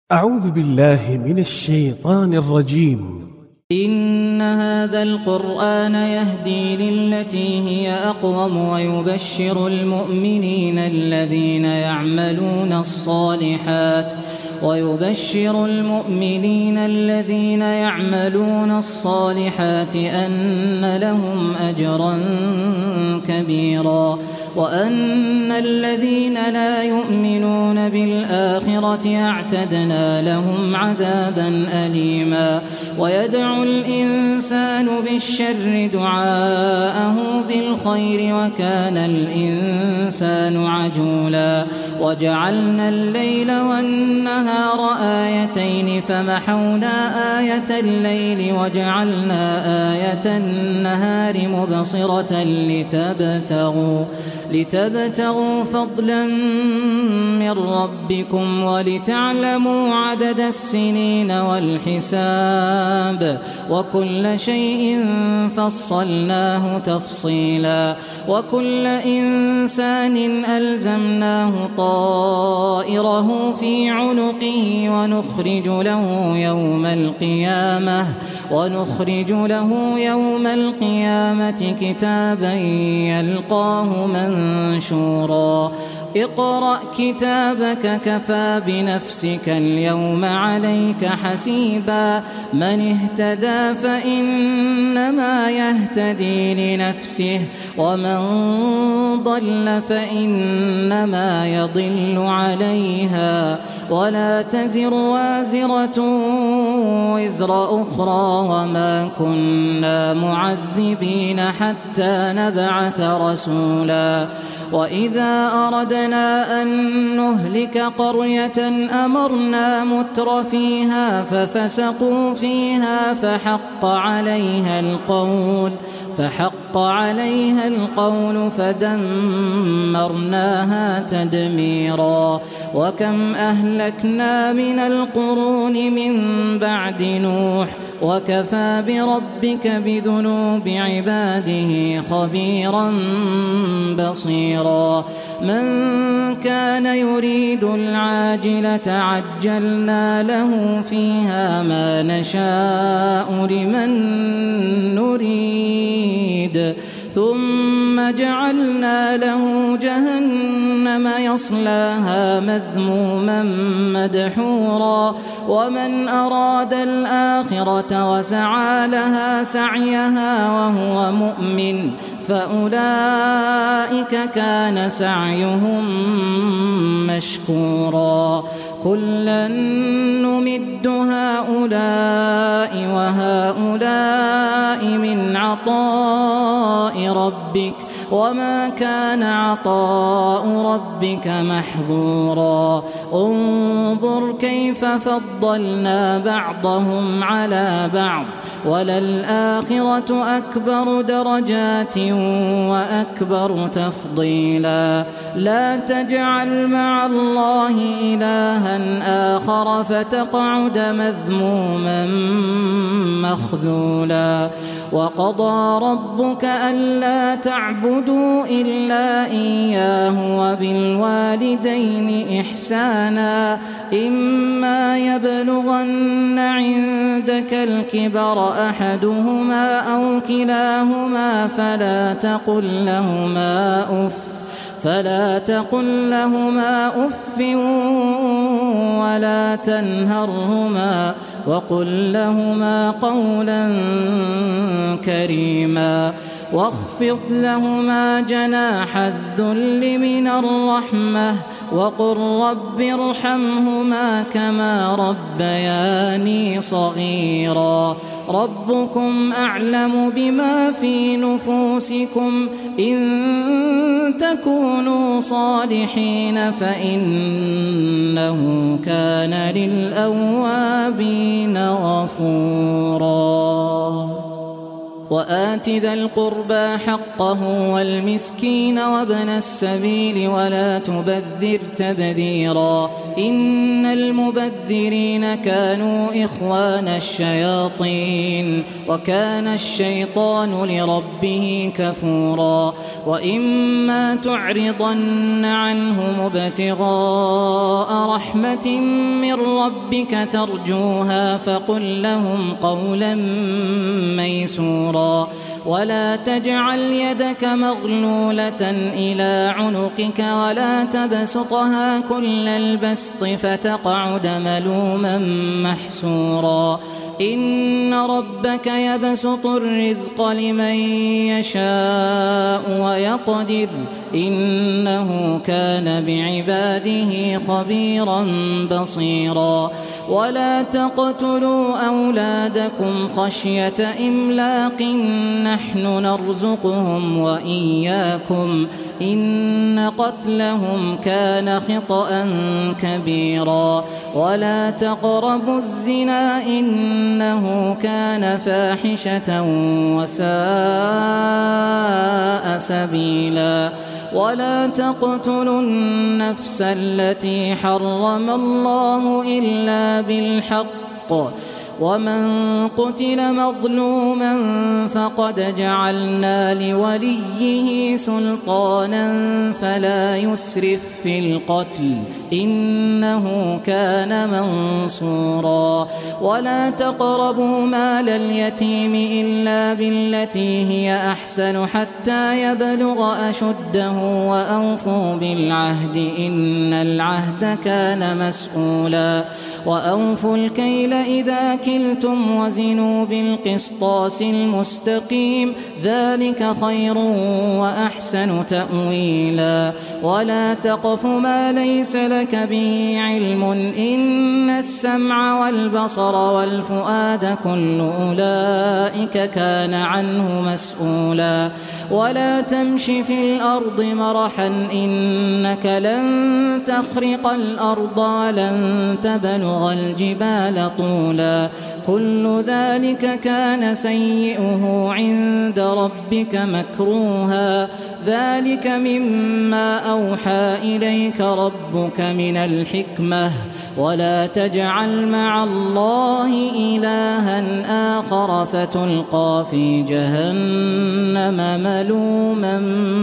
أعوذ بالله من الشيطان الرجيم. إن هذا القرآن يهدي للتي هي أقوم ويبشر المؤمنين الذين يعملون الصالحات أن لهم أجرا كبيرا وأن الذين لا يؤمنون بالآخرة اعتدنا لهم عذابا أليما. ويدعو الإنسان بالشر دعاءه بالخير وكان الإنسان عجولا. وجعلنا الليل والنهار آيتين فمحونا آية الليل وجعلنا آية النهار مبصرة لتبتغوا فضلا من ربكم ولتعلموا عدد السنين والحساب وكل شيء فصلناه تفصيلا. وكل إنسان ألزمناه طائره في عنقه ونخرج له يوم القيامة كتابا يلقاه منشورا. اقرأ كتابك كفى بنفسك اليوم عليك حسيبا. من اهتدى فإنما يهتدي لنفسه ومن ضل فإنما يضل عليها ولا تزر وازرة وزر أخرى وما كنا معذبين حتى نبعث رسولا. وإذا أردنا أن نهلك قرية أمرنا متر فيها ففسقوا فيها فحق عليها القول فدمرناها تدميرا. وكم أهلكنا من القرون من بعد نوح وكفى بربك بذنوب عباده خبيرا بصيرا. من كان يريد العاجلة عجلنا له فيها ما نشاء لمن نريد ثم جعلنا له جهنم يصلاها مذموما مدحورا. ومن أراد الآخرة وسعى لها سعيها وهو مؤمن فأولئك كان سعيهم مشكورا. كلا نمد هؤلاء وهؤلاء من عطاء ربك وما كان عطاء ربك محظورا. انظر كيف فضلنا بعضهم على بعض وللآخرة أكبر درجات وأكبر تفضيلا. لا تجعل مع الله إلها آخر فتقعد مذموما مخذولا. وقضى ربك ألا تعبدوا إلا إياه وبالوالدين إحسانا. إما يبلغن عندك الكبر أحدهما أو كلاهما فلا تقل لهما أف ولا تنهرهما وقل لهما قولا كريما. واخفض لهما جناح الذل من الرحمة وقل رب ارحمهما كما ربياني صغيرا. ربكم أعلم بما في نفوسكم إن تكونوا صالحين فإنه كان للأوابين غفورا. وآت ذا القربى حقه والمسكين وابن السبيل ولا تبذر تبذيرا إن المبذرين كانوا إخوان الشياطين وكان الشيطان لربه كفورا وإما تعرضن عنهم ابتغاء رحمة من ربك ترجوها فقل لهم قولا ميسورا ولا تجعل يدك مغلولة إلى عنقك ولا تبسطها كل البسط فتقعد ملوما محسورا إن ربك يبسط الرزق لمن يشاء ويقدر إنه كان بعباده خبيرا بصيرا ولا تقتلوا أولادكم خشية إملاق نحن نرزقهم وإياكم إن قتلهم كان خطأ كبيرا ولا تقربوا الزنا إنه كان فاحشة وساء سبيلا ولا تقتلوا النفس التي حرم الله إلا بالحق ومن قتل مظلوما فقد جعلنا لوليه سلطانا فلا يسرف في القتل إنه كان منصورا ولا تقربوا مال اليتيم إلا بالتي هي أحسن حتى يبلغ أشده وأوفوا بالعهد إن العهد كان مسؤولا وأوفوا الكيل إذا كلتم وزنوا بالقسطاس المستقيم ذلك خير وأحسن تأويلا ولا تقف ما ليس لك به علم إن السمع والبصر والفؤاد كل أولئك كان عنه مسؤولا ولا تمش في الأرض مرحا إنك لن تخرق الأرض ولن تبلغ الجبال طولا كل ذلك كان سيئه عند ربك مكروها ذلك مما أوحى إليك ربك من الحكمة ولا تجعل مع الله إلها آخر فتلقى في جهنم ملوما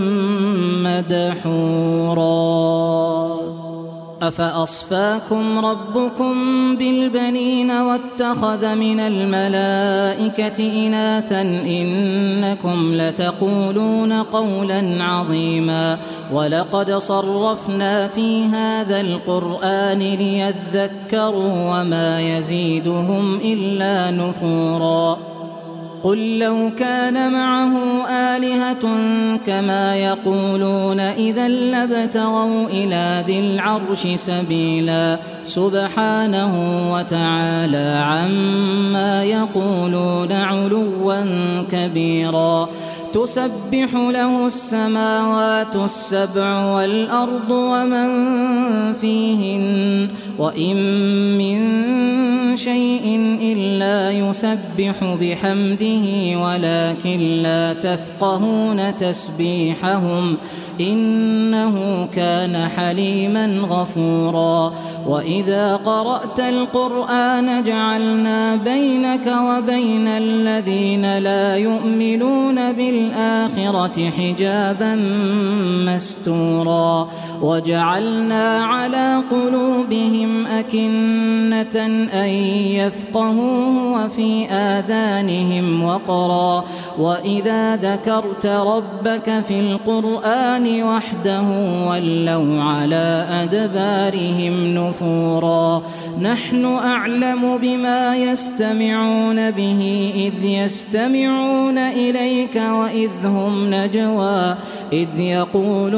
مدحورا أفأصفاكم ربكم بالبنين واتخذ من الملائكة إناثا إنكم لتقولون قولا عظيما ولقد صرفنا في هذا القرآن ليذكروا وما يزيدهم إلا نفورا قل لو كان معه آلهة كما يقولون إذا لابتغوا إلى ذي العرش سبيلا سبحانه وتعالى عما يقولون علوا كبيرا تسبح له السماوات السبع والأرض ومن فيهن وإن من شيء إلا يسبح بحمده ولكن لا تفقهون تسبيحهم إنه كان حليما غفورا وإذا قرأت القرآن جعلنا بينك وبين الذين لا يؤمنون بالآخرة حجابا مستورا وجعلنا على قلوبهم أكنة أن يفقهوه وفي آذانهم وقرا وإذا ذكرت ربك في القرآن وحده ولوا على أدبارهم نفورا نحن أعلم بما يستمعون به إذ يستمعون إليك وإذ هم نجوى إذ يقول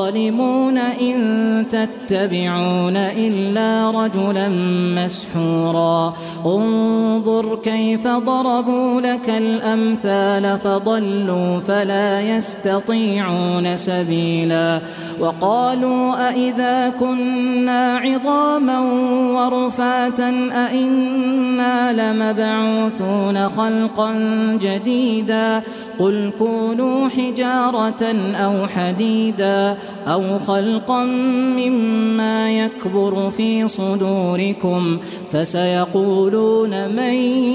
الظالمون إن تتبعون إلا رجلا مسحورا مسرا انظر كيف ضربوا لك الأمثال فضلوا فلا يستطيعون سبيلا وقالوا أئذا كنا عظاما ورفاتا أئنا لمبعوثون خلقا جديدا قل كونوا حجارة أو حديدا أو خلقا مما يكبر في صدوركم فسيقولون من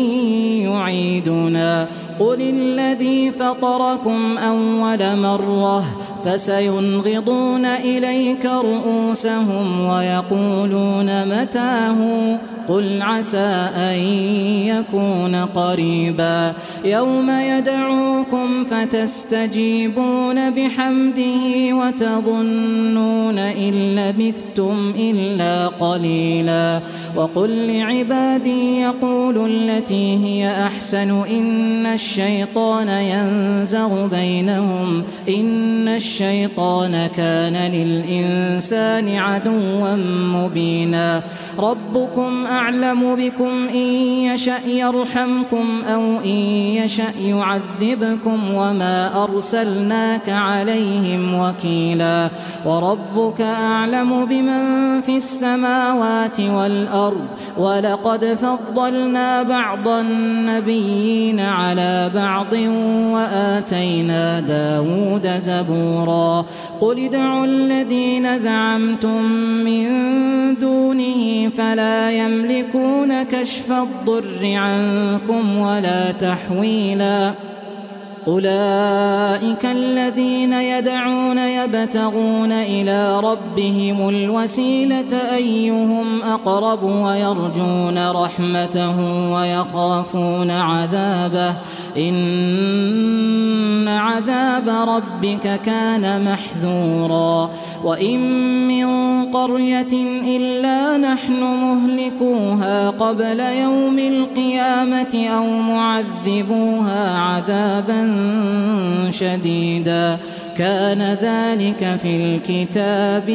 يعيدنا قل الذي فطركم أول مرة فسينغضون إليك رؤوسهم ويقولون متاه قل عسى أن يكون قريبا يوم يدعوكم فتستجيبون بحمده وتظنون إن لبثتم إلا قليلا وقل لعبادي يقولوا التي هي أحسن إن الشيطان ينزغ بينهم إن الشيطان كان للإنسان عدوا مبينا ربكم أعلم بكم إن يشأ يرحمكم أو إن يشأ يعذبكم وما أرسلناك عليهم وكيلا وربك أعلم بمن في السماوات والأرض ولقد فضلنا بعض النبيين على بعض وآتينا داود زبورا قل ادعوا الذين زعمتم من دونه فلا يملكون كشف الضر عنكم ولا تحويلا أولئك الذين يدعون يبتغون إلى ربهم الوسيلة أيهم أقرب ويرجون رحمته ويخافون عذابه إن عذاب ربك كان محذورا وإن من قرية إلا نحن مهلكوها قبل يوم القيامة أو معذبوها عذابا شديدا كان ذلك في الكتاب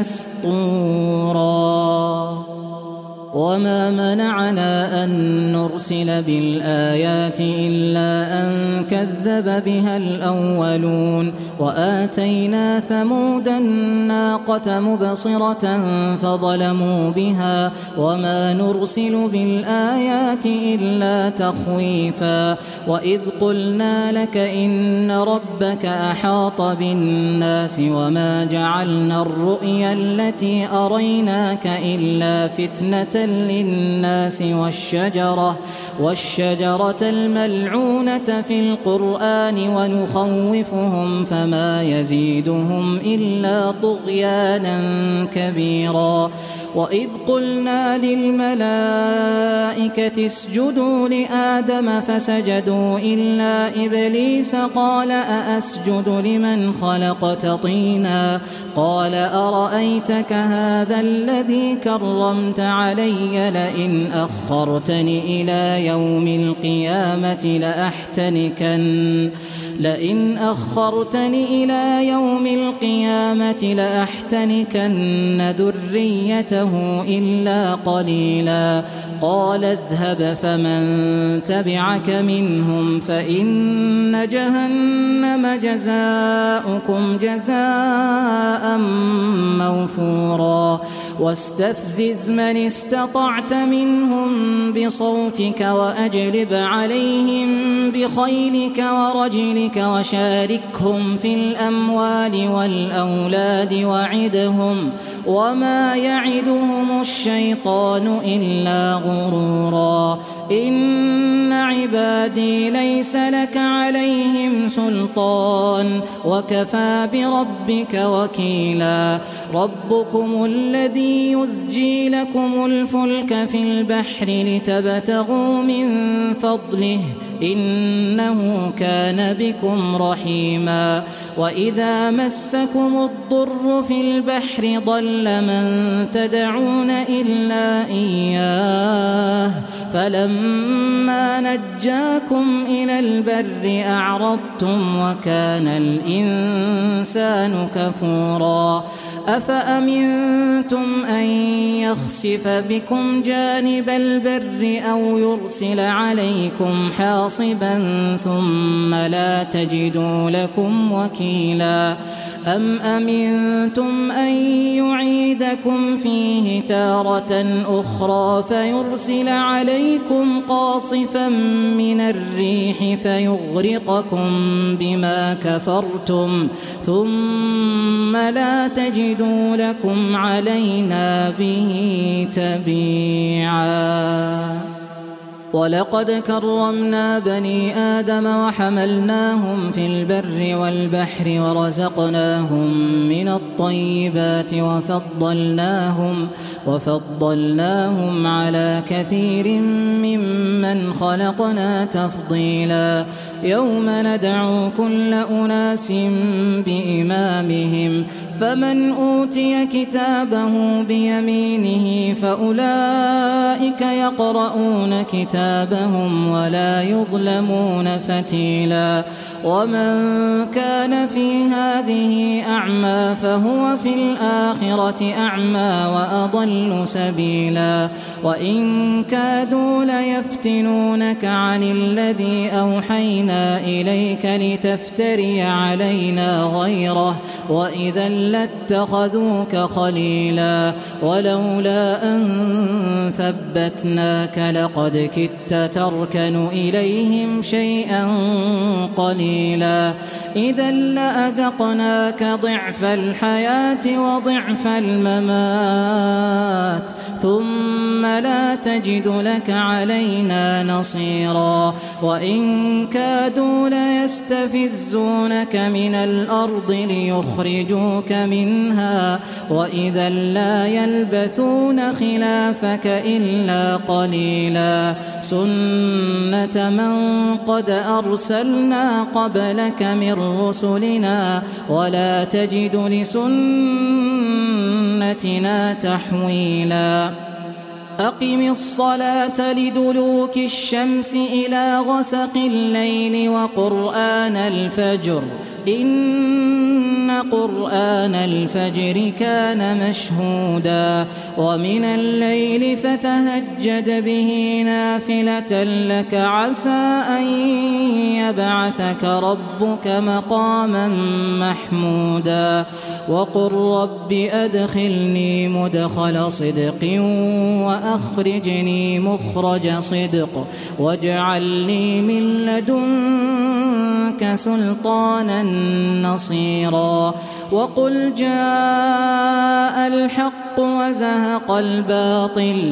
مسطورا وما منعنا أن نرسل بالآيات إلا أن كذب بها الأولون وآتينا ثمود الناقة مبصرة فظلموا بها وما نرسل بالآيات إلا تخويفا وإذ قلنا لك إن ربك أحاط بالناس وما جعلنا الرؤيا التي أريناك إلا فتنة للناس والشجرة الملعونة في القرآن ونخوفهم فما يزيدهم إلا طغيانا كبيرا وإذ قلنا للملائكة اسجدوا لآدم فسجدوا إلا إبليس قال أأسجد لمن خلقت طينا قال أرأيتك هذا الذي كرمت علي لئن أخرتني إلى يوم القيامة لأحتنكن ذريته إلا قليلا قال اذهب فمن تبعك منهم فإن جهنم جزاؤكم جزاء موفورا واستفزز من استطعت منهم بصوتك وأجلب عليهم بخيلك ورجلك وشاركهم في الأموال والأولاد وعدهم وما يعدهم الشيطان إلا غرورا إن عبادي ليس لك عليهم سلطان وكفى بربك وكيلا ربكم الذي يزجي لكم الفلك في البحر لتبتغوا من فضله إنه كان بكم رحيما وإذا مسكم الضر في البحر ضل من تدعون إلا إياه فلما نجاكم إلى البر أعرضتم وكان الإنسان كفورا أفأمنتم أن يخسف بكم جانب البر أو يرسل عليكم حاصبا ثم لا تجدوا لكم وكيلا أم أمنتم أن يعيدكم فيه تارة أخرى فيرسل عليكم قاصفا من الريح فيغرقكم بما كفرتم ثم لا تجدوا لكم علينا به تبيعا ولقد كرمنا بني آدم وحملناهم في البر والبحر ورزقناهم من الطيبات وفضلناهم على كثير ممن خلقنا تفضيلا يوم ندعو كل أناس بإمامهم فمن أوتي كتابه بيمينه فأولئك يقرؤون كتابهم ولا يظلمون فتيلا ومن كان في هذه أعمى فهو في الآخرة أعمى وأضل سبيلا وإن كادوا ليفتنونك عن الذي أوحينا إليك لتفتري علينا غيره وإذا لاتخذوك خليلا ولولا أن ثبتناك لقد كدت تركن إليهم شيئا قليلا إذا لأذقناك ضعف الحياة وضعف الممات ثم لا تجد لك علينا نصيرا وإن كادوا ليستفزونك من الأرض ليخرجوك منها وإذا لا يلبثون خلافك إلا قليلا سنة من قد أرسلنا قبلك من رسلنا ولا تجد لسنتنا تحويلا أقم الصلاة لدلوك الشمس إلى غسق الليل وقرآن الفجر إن قرآن الفجر كان مشهودا ومن الليل فتهجد به نافلة لك عسى أن يبعثك ربك مقاما محمودا وقل رب أدخلني مدخل صدق وأخرجني مخرج صدق واجعلني من لدنك سلطانا نصيرا وقل جاء الحق وزهق الباطل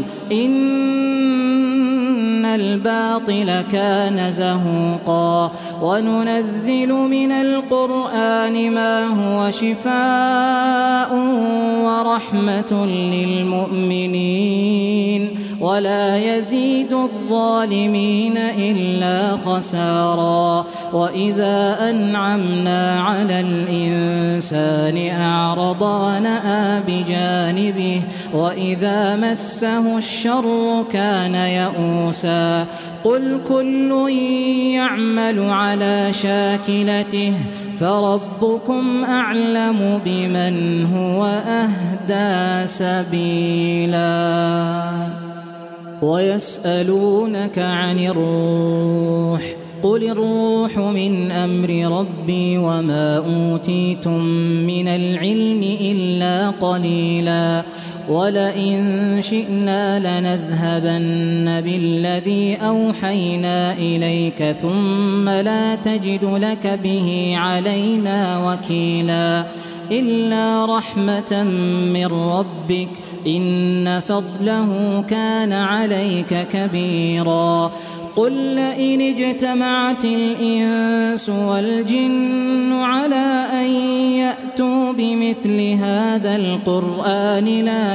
إن الباطل كان زهوقا وننزل من القرآن ما هو شفاء ورحمة للمؤمنين ولا يزيد الظالمين إلا خسارا وإذا أنعمنا على الإنسان أعرض ونأى بجانبه وإذا مسه الشر كان يئوسا قل كل يعمل على شاكلته فربكم أعلم بمن هو أهدى سبيلا ويسألونك عن الروح قل الروح من أمر ربي وما أوتيتم من العلم إلا قليلا ولئن شئنا لنذهبن بالذي أوحينا إليك ثم لا تجد لك به علينا وكيلا إلا رحمة من ربك إن فضله كان عليك كبيرا قل لئن اجتمعت الإنس والجن على أن يأتوا بمثل هذا القرآن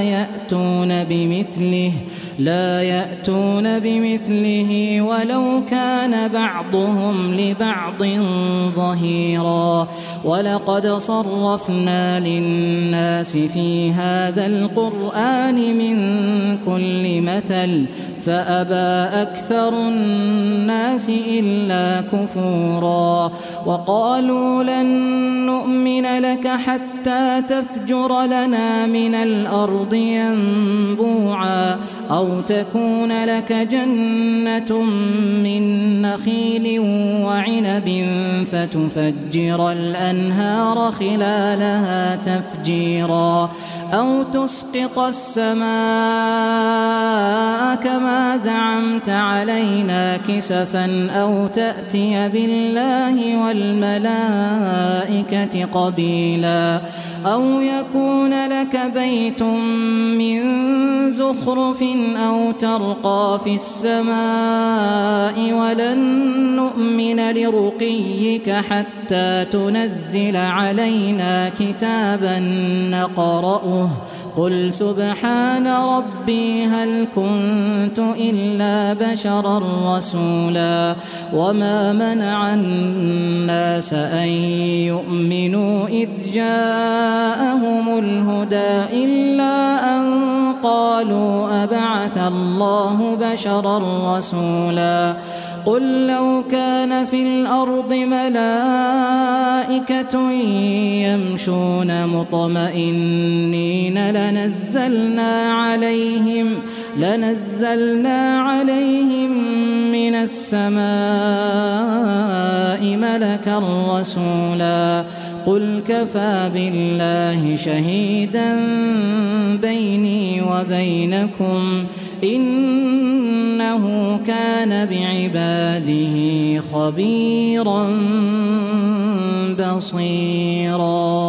لا يأتون بمثله ولو كان بعضهم لبعض ظهيرا ولقد صرفنا للناس في هذا القرآن من كل مثل فأبى أكثر الناس إلا كفورا وقالوا لن نؤمن لك حتى تفجر لنا من الأرض ينبوعا أو تكون لك جنة من نخيل وعنب فتفجر الأنهار خلالها تفجيرا أو تسقط السماء كما زعمت علينا كسفا أو تأتي بالله والملائكة قبيلا أو يكون لك بيت من زخرف أو ترقى في السماء ولن نؤمن لرقيك حتى تنزل علينا كتابا نقرأه قل سبحان ربي هل كنت إلا بشرا رسولا وما منع الناس أن يؤمنوا إذ جاءهم الهدى إلا أن قالوا أبعث الله بشرا رسولا قل لو كان في الأرض ملائكة يمشون مطمئنين لنزلنا عليهم من السماء ملكا رسولا قل كفى بالله شهيدا بيني وبينكم إنه كان بعباده خبيرا بصيرا.